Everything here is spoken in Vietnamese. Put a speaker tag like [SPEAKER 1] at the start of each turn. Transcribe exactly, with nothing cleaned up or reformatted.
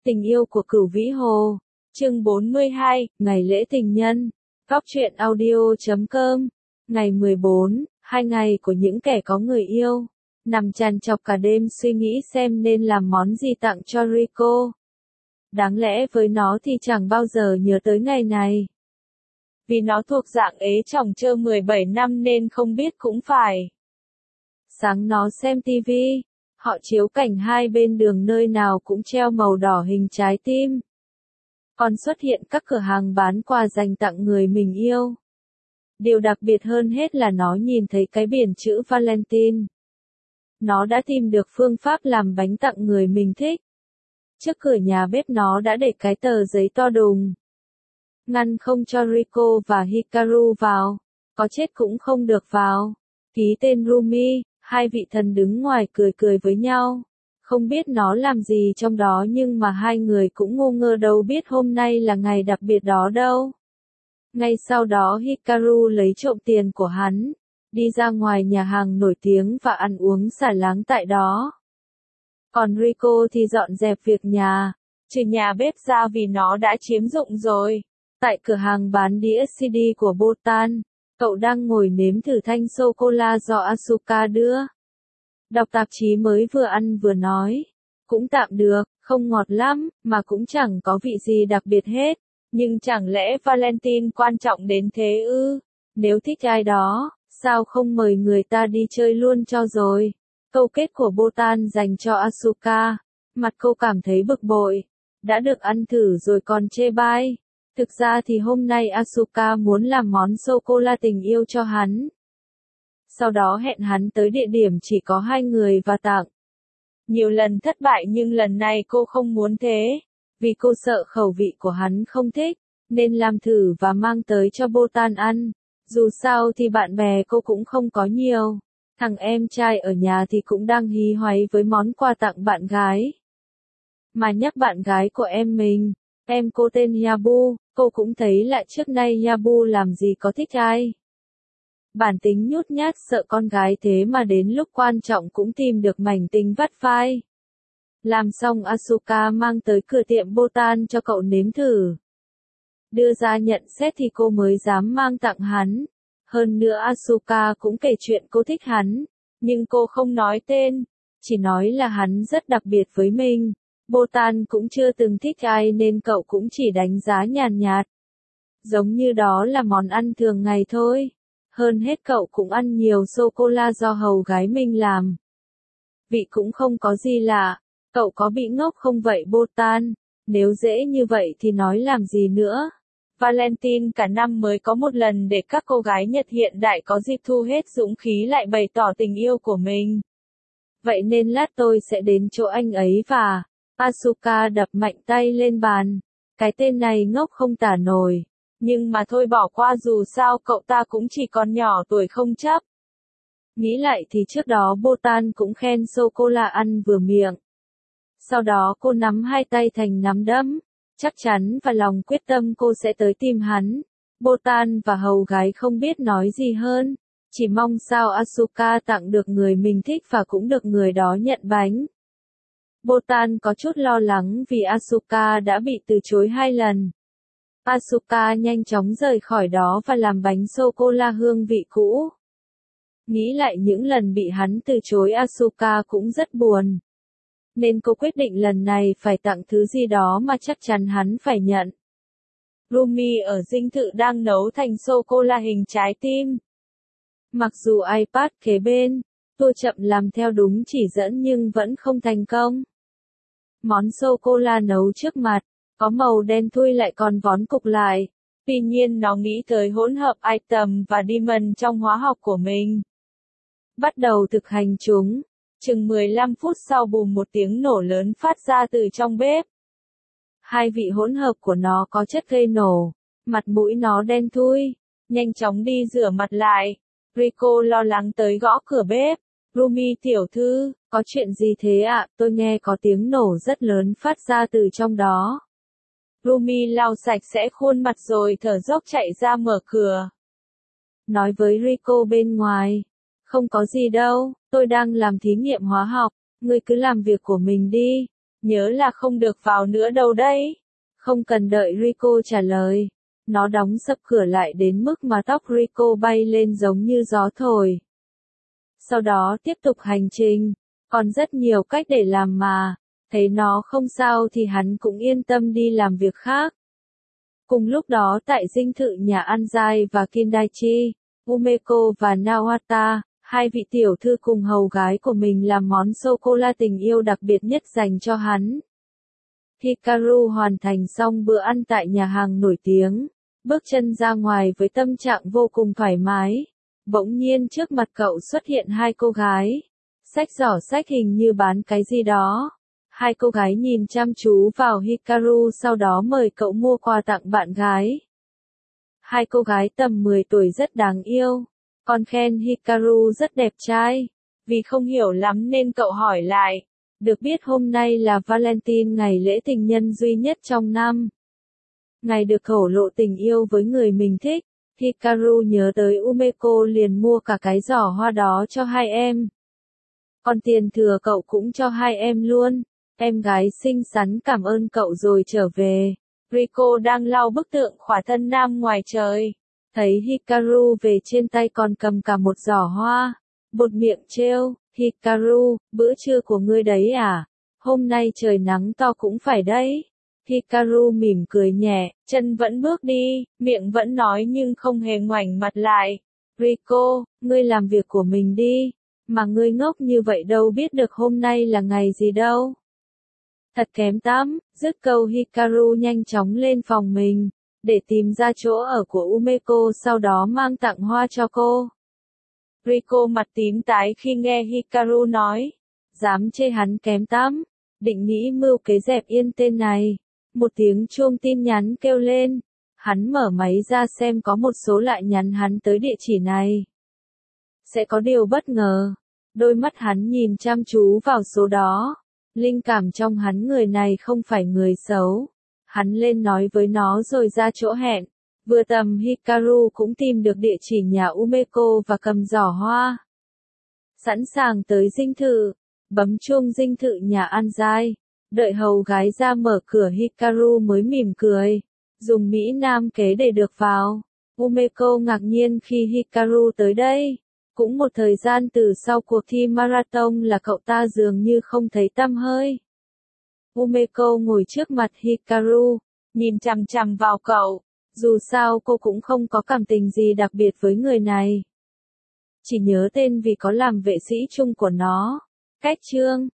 [SPEAKER 1] Tình yêu của Cửu Vĩ Hồ, chương bốn mươi hai, ngày lễ tình nhân, góc truyện audio chấm com, ngày mười bốn, hai ngày của những kẻ có người yêu, nằm trằn trọc cả đêm suy nghĩ xem nên làm món gì tặng cho Rico. Đáng lẽ với nó thì chẳng bao giờ nhớ tới ngày này. Vì nó thuộc dạng ế chồng chơ mười bảy năm nên không biết cũng phải. Sáng nó xem tivi, họ chiếu cảnh hai bên đường nơi nào cũng treo màu đỏ hình trái tim. Còn xuất hiện các cửa hàng bán quà dành tặng người mình yêu. Điều đặc biệt hơn hết là nó nhìn thấy cái biển chữ Valentine. Nó đã tìm được phương pháp làm bánh tặng người mình thích. Trước cửa nhà bếp nó đã để cái tờ giấy to đùng. Ngăn không cho Rico và Hikaru vào. Có chết cũng không được vào. Ký tên Rumi, hai vị thần đứng ngoài cười cười với nhau. Không biết nó làm gì trong đó nhưng mà hai người cũng ngu ngơ đâu biết hôm nay là ngày đặc biệt đó đâu. Ngay sau đó Hikaru lấy trộm tiền của hắn, đi ra ngoài nhà hàng nổi tiếng và ăn uống xả láng tại đó. Còn Rico thì dọn dẹp việc nhà, trừ nhà bếp ra vì nó đã chiếm dụng rồi. Tại cửa hàng bán đĩa xê đê của Botan, cậu đang ngồi nếm thử thanh sô-cô-la do Asuka đưa. Đọc tạp chí mới vừa ăn vừa nói. Cũng tạm được, không ngọt lắm, mà cũng chẳng có vị gì đặc biệt hết. Nhưng chẳng lẽ Valentine quan trọng đến thế ư? Nếu thích ai đó, sao không mời người ta đi chơi luôn cho rồi? Câu kết của Botan dành cho Asuka. Mặt cô cảm thấy bực bội. Đã được ăn thử rồi còn chê bai. Thực ra thì hôm nay Asuka muốn làm món sô-cô-la tình yêu cho hắn. Sau đó hẹn hắn tới địa điểm chỉ có hai người và tặng. Nhiều lần thất bại nhưng lần này cô không muốn thế. Vì cô sợ khẩu vị của hắn không thích, nên làm thử và mang tới cho Botan ăn. Dù sao thì bạn bè cô cũng không có nhiều. Thằng em trai ở nhà thì cũng đang hí hoáy với món quà tặng bạn gái. Mà nhắc bạn gái của em mình, em cô tên Yabu, cô cũng thấy lạ trước nay Yabu làm gì có thích ai. Bản tính nhút nhát sợ con gái thế mà đến lúc quan trọng cũng tìm được mảnh tình vắt vai. Làm xong Asuka mang tới cửa tiệm Botan cho cậu nếm thử. Đưa ra nhận xét thì cô mới dám mang tặng hắn. Hơn nữa Asuka cũng kể chuyện cô thích hắn. Nhưng cô không nói tên. Chỉ nói là hắn rất đặc biệt với mình. Botan cũng chưa từng thích ai nên cậu cũng chỉ đánh giá nhàn nhạt. Giống như đó là món ăn thường ngày thôi. Hơn hết cậu cũng ăn nhiều sô-cô-la do hầu gái mình làm. Vị cũng không có gì lạ. Cậu có bị ngốc không vậy Botan? Nếu dễ như vậy thì nói làm gì nữa? Valentine cả năm mới có một lần để các cô gái Nhật hiện đại có dịp thu hết dũng khí lại bày tỏ tình yêu của mình. Vậy nên lát tôi sẽ đến chỗ anh ấy và... Asuka đập mạnh tay lên bàn. Cái tên này ngốc không tả nổi. Nhưng mà thôi bỏ qua dù sao cậu ta cũng chỉ còn nhỏ tuổi không chấp. Nghĩ lại thì trước đó Botan cũng khen sô-cô-la ăn vừa miệng. Sau đó cô nắm hai tay thành nắm đấm. Chắc chắn và lòng quyết tâm cô sẽ tới tìm hắn. Botan và hầu gái không biết nói gì hơn. Chỉ mong sao Asuka tặng được người mình thích và cũng được người đó nhận bánh. Botan có chút lo lắng vì Asuka đã bị từ chối hai lần. Asuka nhanh chóng rời khỏi đó và làm bánh sô-cô-la hương vị cũ. Nghĩ lại những lần bị hắn từ chối Asuka cũng rất buồn. Nên cô quyết định lần này phải tặng thứ gì đó mà chắc chắn hắn phải nhận. Rumi ở dinh thự đang nấu thành sô-cô-la hình trái tim. Mặc dù iPad kế bên, tôi chậm làm theo đúng chỉ dẫn nhưng vẫn không thành công. Món sô-cô-la nấu trước mặt, có màu đen thui lại còn vón cục lại. Tuy nhiên nó nghĩ tới hỗn hợp atom và diamond trong hóa học của mình. Bắt đầu thực hành chúng. Chừng mười lăm phút sau bùm một tiếng nổ lớn phát ra từ trong bếp. Hai vị hỗn hợp của nó có chất gây nổ. Mặt mũi nó đen thui. Nhanh chóng đi rửa mặt lại. Rico lo lắng tới gõ cửa bếp. Rumi tiểu thư, có chuyện gì thế ạ? À? Tôi nghe có tiếng nổ rất lớn phát ra từ trong đó. Rumi lau sạch sẽ khuôn mặt rồi thở dốc chạy ra mở cửa. Nói với Rico bên ngoài. Không có gì đâu, tôi đang làm thí nghiệm hóa học, ngươi cứ làm việc của mình đi. nhớ là không được vào nữa đâu đấy. Không cần đợi Rico trả lời. Nó đóng sập cửa lại đến mức mà tóc Rico bay lên giống như gió thổi. Sau đó tiếp tục hành trình. Còn rất nhiều cách để làm mà. Thấy nó không sao thì hắn cũng yên tâm đi làm việc khác. Cùng lúc đó tại dinh thự nhà Anzai và Kindaichi, Umeko và Nawata, hai vị tiểu thư cùng hầu gái của mình làm món sô-cô-la tình yêu đặc biệt nhất dành cho hắn. Hikaru hoàn thành xong bữa ăn tại nhà hàng nổi tiếng, bước chân ra ngoài với tâm trạng vô cùng thoải mái. Bỗng nhiên trước mặt cậu xuất hiện hai cô gái, xách giỏ xách hình như bán cái gì đó. Hai cô gái nhìn chăm chú vào Hikaru sau đó mời cậu mua quà tặng bạn gái. Hai cô gái tầm mười tuổi rất đáng yêu, còn khen Hikaru rất đẹp trai. Vì không hiểu lắm nên cậu hỏi lại. Được biết hôm nay là Valentine, ngày lễ tình nhân duy nhất trong năm. Ngày được thổ lộ tình yêu với người mình thích, Hikaru nhớ tới Umeko liền mua cả cái giỏ hoa đó cho hai em. Còn tiền thừa cậu cũng cho hai em luôn. Em gái xinh xắn cảm ơn cậu rồi trở về. Rico đang lau bức tượng khỏa thân nam ngoài trời. Thấy Hikaru về trên tay còn cầm cả một giỏ hoa. Bột miệng trêu, Hikaru, bữa trưa của ngươi đấy à? Hôm nay trời nắng to cũng phải đấy. Hikaru mỉm cười nhẹ, chân vẫn bước đi, miệng vẫn nói nhưng không hề ngoảnh mặt lại. Rico, ngươi làm việc của mình đi. Mà ngươi ngốc như vậy đâu biết được hôm nay là ngày gì đâu. Thật kém tắm, dứt câu Hikaru nhanh chóng lên phòng mình, để tìm ra chỗ ở của Umeko sau đó mang tặng hoa cho cô. Rico mặt tím tái khi nghe Hikaru nói, dám chê hắn kém tắm, định nghĩ mưu kế dẹp yên tên này. Một tiếng chuông tin nhắn kêu lên, hắn mở máy ra xem có một số lại nhắn hắn tới địa chỉ này. Sẽ có điều bất ngờ, đôi mắt hắn nhìn chăm chú vào số đó. Linh cảm trong hắn người này không phải người xấu. Hắn lên nói với nó rồi ra chỗ hẹn. Vừa tầm Hikaru cũng tìm được địa chỉ nhà Umeko và cầm giỏ hoa. Sẵn sàng tới dinh thự, bấm chuông dinh thự nhà Anzai. Đợi hầu gái ra mở cửa Hikaru mới mỉm cười. Dùng Mỹ Nam kế để được vào. Umeko ngạc nhiên khi Hikaru tới đây. Cũng một thời gian từ sau cuộc thi marathon là cậu ta dường như không thấy tăm hơi. Umeko ngồi trước mặt Hikaru, nhìn chằm chằm vào cậu. Dù sao cô cũng không có cảm tình gì đặc biệt với người này. Chỉ nhớ tên vì có làm vệ sĩ chung của nó. Cách chương